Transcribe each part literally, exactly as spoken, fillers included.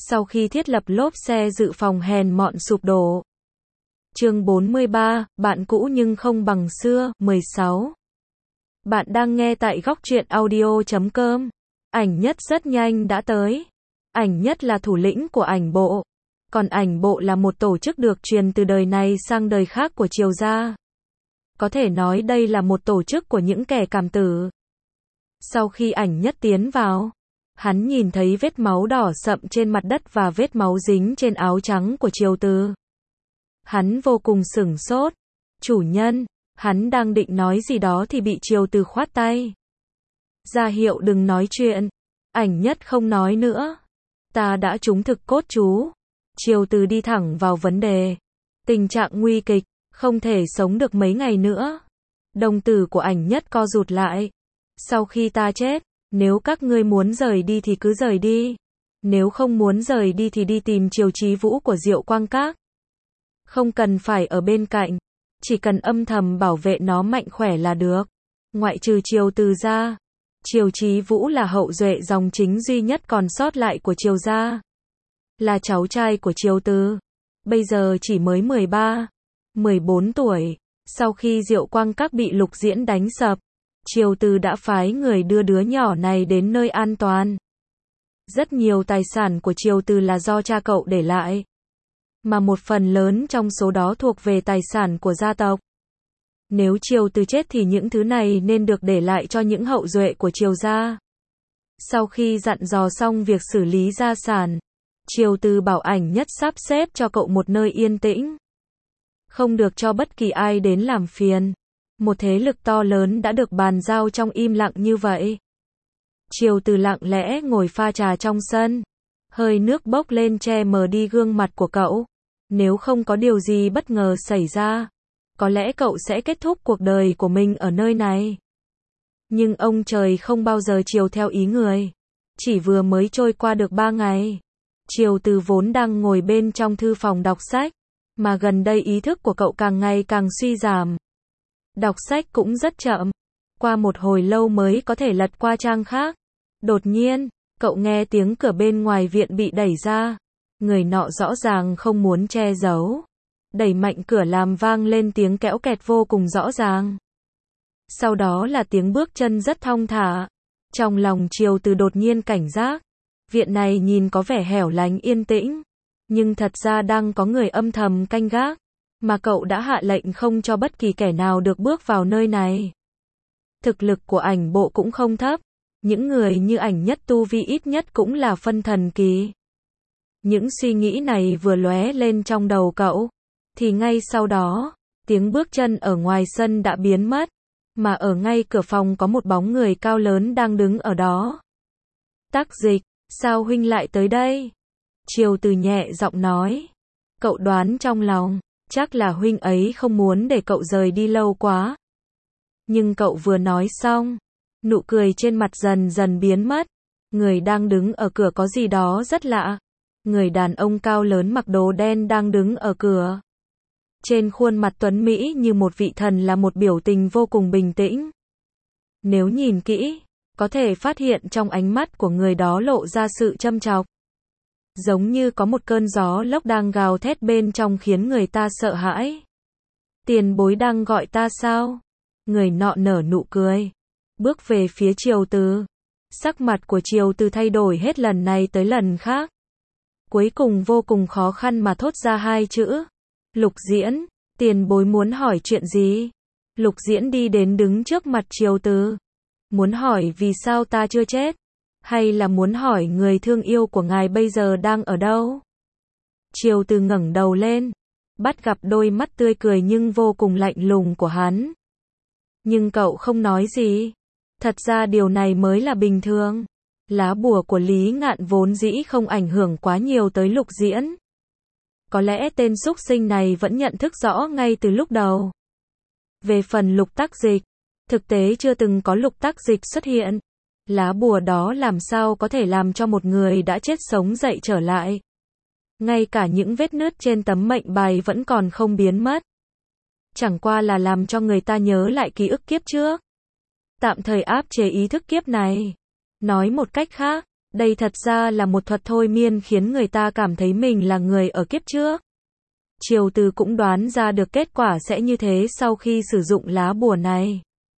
Sau khi thiết lập lốp xe dự phòng hèn mọn sụp đổ. Chương bốn mươi ba, bạn cũ nhưng không bằng xưa, mười sáu. Bạn đang nghe tại góc truyện audio chấm com. Ảnh nhất rất nhanh đã tới. Ảnh nhất là thủ lĩnh của ảnh bộ. Còn ảnh bộ là một tổ chức được truyền từ đời này sang đời khác của Triều gia. Có thể nói đây là một tổ chức của những kẻ cảm tử. Sau khi ảnh nhất tiến vào, hắn nhìn thấy vết máu đỏ sậm trên mặt đất và vết máu dính trên áo trắng của Triều Từ. Hắn vô cùng sửng sốt. Chủ nhân, hắn đang định nói gì đó thì bị Triều Từ khoát tay. Ra hiệu đừng nói chuyện. Ảnh nhất không nói nữa. Ta đã trúng thực cốt chú. Triều Từ đi thẳng vào vấn đề. Tình trạng nguy kịch, không thể sống được mấy ngày nữa. Đồng tử của ảnh nhất co rụt lại. Sau khi ta chết, nếu các ngươi muốn rời đi thì cứ rời đi. Nếu không muốn rời đi thì đi tìm Triều Chí Vũ của Diệu Quang Các. Không cần phải ở bên cạnh, chỉ cần âm thầm bảo vệ nó mạnh khỏe là được. Ngoại trừ Triều Từ ra, Triều Chí Vũ là hậu duệ dòng chính duy nhất còn sót lại của Triều gia. Là cháu trai của Triều Từ. Bây giờ chỉ mới mười ba, mười bốn tuổi. Sau khi Diệu Quang Các bị Lục Diễn đánh sập, Triều Từ đã phái người đưa đứa nhỏ này đến nơi an toàn. Rất nhiều tài sản của Triều Từ là do cha cậu để lại. Mà một phần lớn trong số đó thuộc về tài sản của gia tộc. Nếu Triều Từ chết thì những thứ này nên được để lại cho những hậu duệ của Triều gia. Sau khi dặn dò xong việc xử lý gia sản, Triều Từ bảo ảnh nhất sắp xếp cho cậu một nơi yên tĩnh. Không được cho bất kỳ ai đến làm phiền. Một thế lực to lớn đã được bàn giao trong im lặng như vậy. Triều Từ lặng lẽ ngồi pha trà trong sân. Hơi nước bốc lên che mờ đi gương mặt của cậu. Nếu không có điều gì bất ngờ xảy ra, có lẽ cậu sẽ kết thúc cuộc đời của mình ở nơi này. Nhưng ông trời không bao giờ chiều theo ý người. Chỉ vừa mới trôi qua được ba ngày. Triều Từ vốn đang ngồi bên trong thư phòng đọc sách. Mà gần đây ý thức của cậu càng ngày càng suy giảm. Đọc sách cũng rất chậm. Qua một hồi lâu mới có thể lật qua trang khác. Đột nhiên, cậu nghe tiếng cửa bên ngoài viện bị đẩy ra. Người nọ rõ ràng không muốn che giấu. Đẩy mạnh cửa làm vang lên tiếng kéo kẹt vô cùng rõ ràng. Sau đó là tiếng bước chân rất thong thả. Trong lòng Triều Từ đột nhiên cảnh giác. Viện này nhìn có vẻ hẻo lánh yên tĩnh. Nhưng thật ra đang có người âm thầm canh gác. Mà cậu đã hạ lệnh không cho bất kỳ kẻ nào được bước vào nơi này. Thực lực của ảnh bộ cũng không thấp. Những người như ảnh nhất tu vi ít nhất cũng là phân thần kỳ. Những suy nghĩ này vừa lóe lên trong đầu cậu. Thì ngay sau đó, tiếng bước chân ở ngoài sân đã biến mất. Mà ở ngay cửa phòng có một bóng người cao lớn đang đứng ở đó. Tắc Dịch, sao huynh lại tới đây? Triều Từ nhẹ giọng nói. Cậu đoán trong lòng, chắc là huynh ấy không muốn để cậu rời đi lâu quá. Nhưng cậu vừa nói xong, nụ cười trên mặt dần dần biến mất. Người đang đứng ở cửa có gì đó rất lạ. Người đàn ông cao lớn mặc đồ đen đang đứng ở cửa. Trên khuôn mặt tuấn mỹ như một vị thần là một biểu tình vô cùng bình tĩnh. Nếu nhìn kỹ, có thể phát hiện trong ánh mắt của người đó lộ ra sự châm chọc. Giống như có một cơn gió lốc đang gào thét bên trong khiến người ta sợ hãi. Tiền bối đang gọi ta sao? Người nọ nở nụ cười. Bước về phía Triều Từ. Sắc mặt của Triều Từ thay đổi hết lần này tới lần khác. Cuối cùng vô cùng khó khăn mà thốt ra hai chữ. Lục Diễn, tiền bối muốn hỏi chuyện gì? Lục Diễn đi đến đứng trước mặt Triều Từ. Muốn hỏi vì sao ta chưa chết? Hay là muốn hỏi người thương yêu của ngài bây giờ đang ở đâu? Triều Từ ngẩng đầu lên. Bắt gặp đôi mắt tươi cười nhưng vô cùng lạnh lùng của hắn. Nhưng cậu không nói gì. Thật ra điều này mới là bình thường. Lá bùa của Lý Ngạn vốn dĩ không ảnh hưởng quá nhiều tới Lục Diễn. Có lẽ tên súc sinh này vẫn nhận thức rõ ngay từ lúc đầu. Về phần Lục Tắc Dịch, thực tế chưa từng có Lục Tắc Dịch xuất hiện. Lá bùa đó làm sao có thể làm cho một người đã chết sống dậy trở lại. Ngay cả những vết nứt trên tấm mệnh bài vẫn còn không biến mất. Chẳng qua là làm cho người ta nhớ lại ký ức kiếp trước. Tạm thời áp chế ý thức kiếp này. Nói một cách khác, Đây thật ra là một thuật thôi miên khiến người ta cảm thấy mình là người ở kiếp trước. Triều Từ cũng đoán ra được kết quả sẽ như thế sau khi sử dụng lá bùa này.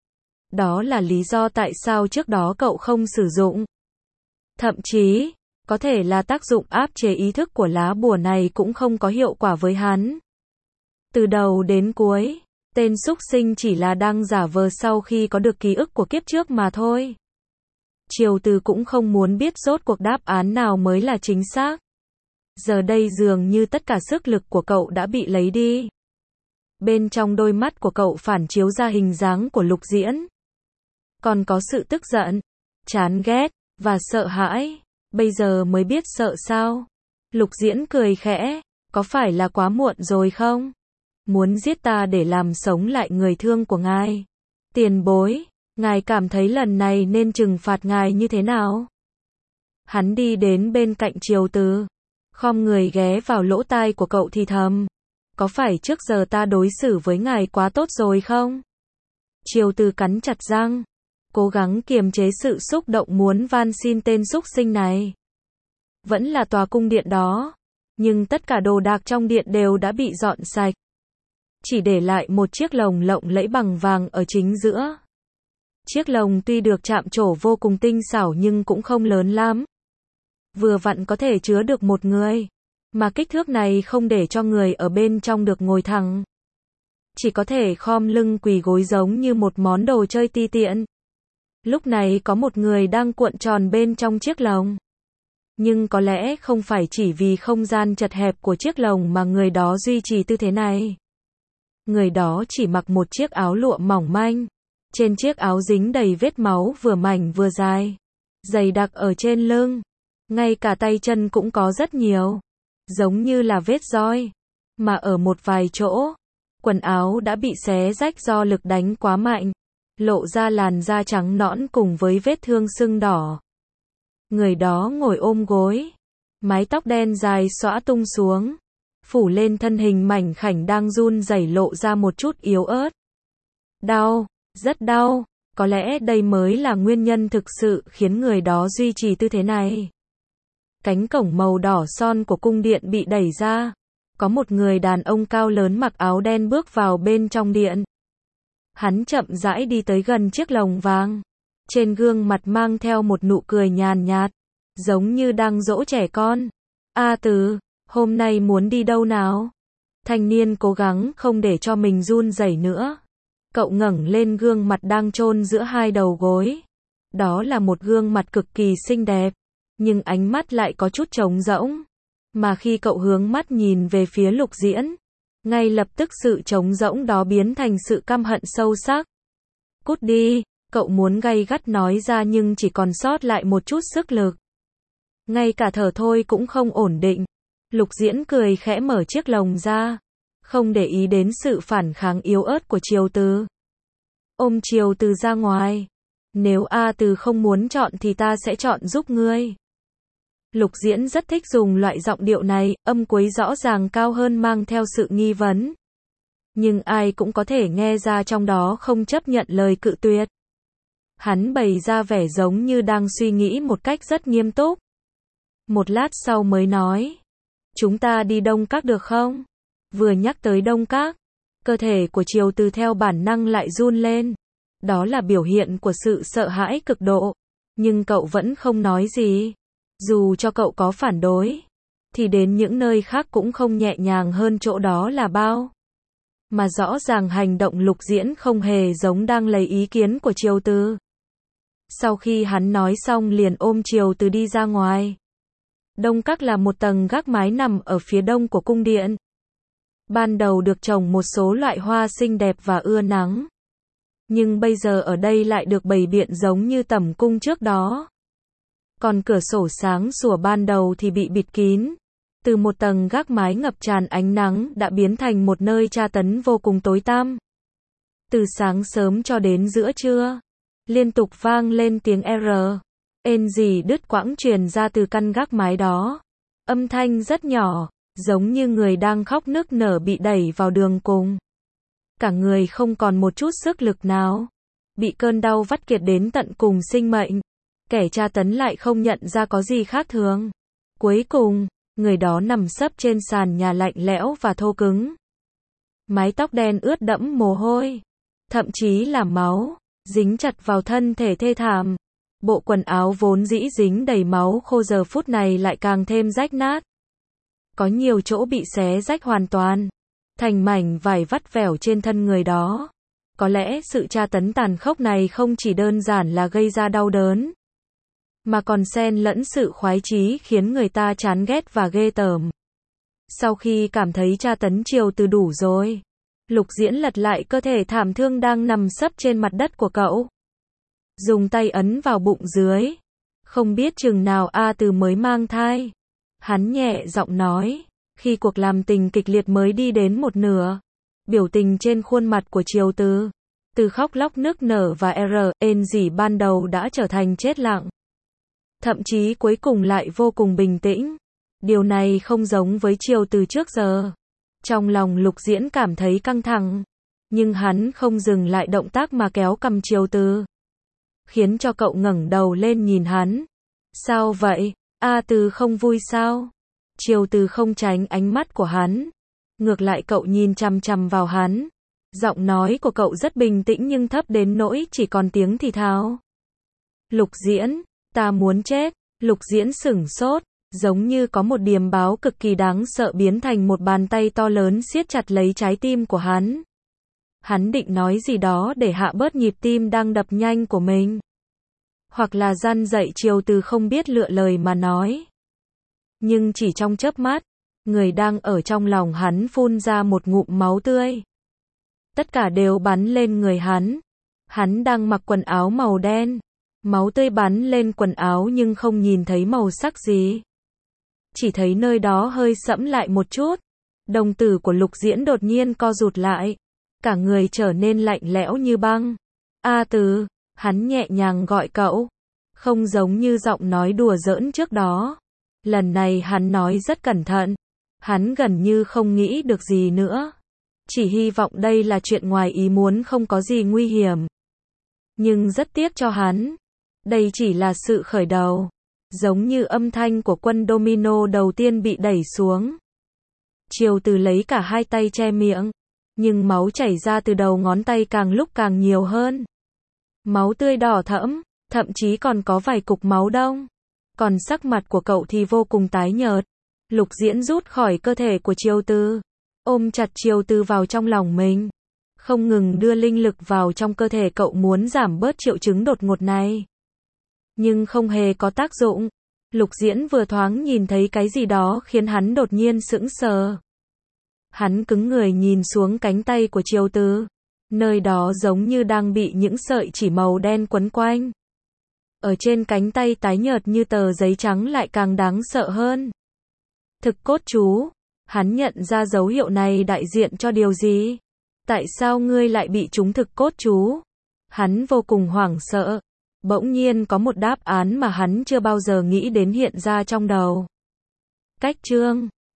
Đó là lý do tại sao trước đó cậu không sử dụng. Thậm chí, có thể là tác dụng áp chế ý thức của lá bùa này cũng không có hiệu quả với hắn. Từ đầu đến cuối, tên súc sinh chỉ là đang giả vờ sau khi có được ký ức của kiếp trước mà thôi. Triều Từ cũng không muốn biết rốt cuộc đáp án nào mới là chính xác. Giờ đây dường như tất cả sức lực của cậu đã bị lấy đi. Bên trong đôi mắt của cậu phản chiếu ra hình dáng của Lục Diễn. Còn có sự tức giận, chán ghét, và sợ hãi. Bây giờ mới biết sợ sao? Lục Diễn cười khẽ, có phải là quá muộn rồi không? Muốn giết ta để làm sống lại người thương của ngài. Tiền bối, ngài cảm thấy lần này nên trừng phạt ngài như thế nào? Hắn đi đến bên cạnh Triều Từ, khom người ghé vào lỗ tai của cậu thì thầm. Có phải trước giờ ta đối xử với ngài quá tốt rồi không? Triều Từ cắn chặt răng, cố gắng kiềm chế sự xúc động muốn van xin tên súc sinh này. Vẫn là tòa cung điện đó, nhưng tất cả đồ đạc trong điện đều đã bị dọn sạch. Chỉ để lại một chiếc lồng lộng lẫy bằng vàng ở chính giữa. Chiếc lồng tuy được chạm trổ vô cùng tinh xảo nhưng cũng không lớn lắm. Vừa vặn có thể chứa được một người, mà kích thước này không để cho người ở bên trong được ngồi thẳng. Chỉ có thể khom lưng quỳ gối giống như một món đồ chơi ti tiện. Lúc này có một người đang cuộn tròn bên trong chiếc lồng. Nhưng có lẽ không phải chỉ vì không gian chật hẹp của chiếc lồng mà người đó duy trì tư thế này. Người đó chỉ mặc một chiếc áo lụa mỏng manh. Trên chiếc áo dính đầy vết máu vừa mảnh vừa dài. Dày đặc ở trên lưng. Ngay cả tay chân cũng có rất nhiều. Giống như là vết roi. Mà ở một vài chỗ, quần áo đã bị xé rách do lực đánh quá mạnh. Lộ ra làn da trắng nõn cùng với vết thương sưng đỏ. Người đó ngồi ôm gối. Mái tóc đen dài xõa tung xuống. Phủ lên thân hình mảnh khảnh đang run rẩy lộ ra một chút yếu ớt. Đau, rất đau. Có lẽ đây mới là nguyên nhân thực sự khiến người đó duy trì tư thế này. Cánh cổng màu đỏ son của cung điện bị đẩy ra. Có một người đàn ông cao lớn mặc áo đen bước vào bên trong điện. Hắn chậm rãi đi tới gần chiếc lồng vàng. Trên gương mặt mang theo một nụ cười nhàn nhạt, giống như đang dỗ trẻ con. A Từ, hôm nay muốn đi đâu nào? Thanh niên cố gắng không để cho mình run rẩy nữa. Cậu ngẩng lên gương mặt đang chôn giữa hai đầu gối. Đó là một gương mặt cực kỳ xinh đẹp, nhưng ánh mắt lại có chút trống rỗng. Mà khi cậu hướng mắt nhìn về phía Lục Diễn, ngay lập tức sự trống rỗng đó biến thành sự căm hận sâu sắc. Cút đi, cậu muốn gay gắt nói ra nhưng chỉ còn sót lại một chút sức lực. Ngay cả thở thôi cũng không ổn định. Lục Diễn cười khẽ mở chiếc lồng ra, không để ý đến sự phản kháng yếu ớt của Triều Từ. Ôm Triều Từ ra ngoài. Nếu A Từ không muốn chọn thì ta sẽ chọn giúp ngươi. Lục Diễn rất thích dùng loại giọng điệu này, âm cuối rõ ràng cao hơn mang theo sự nghi vấn. Nhưng ai cũng có thể nghe ra trong đó không chấp nhận lời cự tuyệt. Hắn bày ra vẻ giống như đang suy nghĩ một cách rất nghiêm túc. Một lát sau mới nói. Chúng ta đi Đông Các được không? Vừa nhắc tới Đông Các, cơ thể của Triều Từ theo bản năng lại run lên. Đó là biểu hiện của sự sợ hãi cực độ. Nhưng cậu vẫn không nói gì. Dù cho cậu có phản đối, thì đến những nơi khác cũng không nhẹ nhàng hơn chỗ đó là bao. Mà rõ ràng hành động Lục Diễn không hề giống đang lấy ý kiến của Triều Từ. Sau khi hắn nói xong liền ôm Triều Từ đi ra ngoài. Đông Các là một tầng gác mái nằm ở phía đông của cung điện. Ban đầu được trồng một số loại hoa xinh đẹp và ưa nắng. Nhưng bây giờ ở đây lại được bày biện giống như tẩm cung trước đó. Còn cửa sổ sáng sủa ban đầu thì bị bịt kín. Từ một tầng gác mái ngập tràn ánh nắng đã biến thành một nơi tra tấn vô cùng tối tăm. Từ sáng sớm cho đến giữa trưa, liên tục vang lên tiếng R. Ên gì đứt quãng truyền ra từ căn gác mái đó. Âm thanh rất nhỏ, giống như người đang khóc nức nở bị đẩy vào đường cùng. Cả người không còn một chút sức lực nào. Bị cơn đau vắt kiệt đến tận cùng sinh mệnh. kẻ tra tấn lại không nhận ra có gì khác thường. Cuối cùng, người đó nằm sấp trên sàn nhà lạnh lẽo và thô cứng. Mái tóc đen ướt đẫm mồ hôi, thậm chí là máu, dính chặt vào thân thể thê thảm. Bộ quần áo vốn dĩ dính đầy máu khô giờ phút này lại càng thêm rách nát. Có nhiều chỗ bị xé rách hoàn toàn, thành mảnh vải vắt vẻo trên thân người đó. Có lẽ sự tra tấn tàn khốc này không chỉ đơn giản là gây ra đau đớn, mà còn xen lẫn sự khoái chí khiến người ta chán ghét và ghê tởm. Sau khi cảm thấy tra tấn Triều Từ đủ rồi, Lục Diễn lật lại cơ thể thảm thương đang nằm sấp trên mặt đất của cậu. Dùng tay ấn vào bụng dưới. Không biết chừng nào A Từ mới mang thai. Hắn nhẹ giọng nói, khi cuộc làm tình kịch liệt mới đi đến một nửa, biểu tình trên khuôn mặt của Triều Từ, từ khóc lóc nức nở và R, ên rỉ ban đầu đã trở thành chết lặng. Thậm chí cuối cùng lại vô cùng bình tĩnh. Điều này không giống với Triều Từ trước giờ. Trong lòng Lục Diễn cảm thấy căng thẳng, nhưng hắn không dừng lại động tác mà kéo cầm Triều Từ, khiến cho cậu ngẩng đầu lên nhìn hắn. Sao vậy? A Từ không vui sao? Triều Từ không tránh ánh mắt của hắn. Ngược lại cậu nhìn chằm chằm vào hắn. Giọng nói của cậu rất bình tĩnh nhưng thấp đến nỗi chỉ còn tiếng thì thào. Lục Diễn, ta muốn chết. Lục Diễn sửng sốt, giống như có một điềm báo cực kỳ đáng sợ biến thành một bàn tay to lớn siết chặt lấy trái tim của hắn. Hắn định nói gì đó để hạ bớt nhịp tim đang đập nhanh của mình, hoặc là răn dạy Triều Từ không biết lựa lời mà nói. Nhưng chỉ trong chớp mắt, người đang ở trong lòng hắn phun ra một ngụm máu tươi. Tất cả đều bắn lên người hắn. Hắn đang mặc quần áo màu đen. Máu tươi bắn lên quần áo nhưng không nhìn thấy màu sắc gì. Chỉ thấy nơi đó hơi sẫm lại một chút. Đồng tử của Lục Diễn đột nhiên co rụt lại. Cả người trở nên lạnh lẽo như băng. A Từ, hắn nhẹ nhàng gọi cậu. Không giống như giọng nói đùa giỡn trước đó. Lần này hắn nói rất cẩn thận. Hắn gần như không nghĩ được gì nữa. Chỉ hy vọng đây là chuyện ngoài ý muốn không có gì nguy hiểm. Nhưng rất tiếc cho hắn. Đây chỉ là sự khởi đầu. Giống như âm thanh của quân domino đầu tiên bị đẩy xuống. Triều Từ lấy cả hai tay che miệng. Nhưng máu chảy ra từ đầu ngón tay càng lúc càng nhiều hơn. Máu tươi đỏ thẫm, thậm chí còn có vài cục máu đông. Còn sắc mặt của cậu thì vô cùng tái nhợt. Lục Diễn rút khỏi cơ thể của Triều Từ, ôm chặt Triều Từ vào trong lòng mình, không ngừng đưa linh lực vào trong cơ thể cậu muốn giảm bớt triệu chứng đột ngột này. Nhưng không hề có tác dụng. Lục Diễn vừa thoáng nhìn thấy cái gì đó khiến hắn đột nhiên sững sờ. Hắn cứng người nhìn xuống cánh tay của Triều Từ. Nơi đó giống như đang bị những sợi chỉ màu đen quấn quanh. Ở trên cánh tay tái nhợt như tờ giấy trắng lại càng đáng sợ hơn. Thực cốt chú. Hắn nhận ra dấu hiệu này đại diện cho điều gì? Tại sao ngươi lại bị trúng thực cốt chú? Hắn vô cùng hoảng sợ. Bỗng nhiên có một đáp án mà hắn chưa bao giờ nghĩ đến hiện ra trong đầu. Cách chương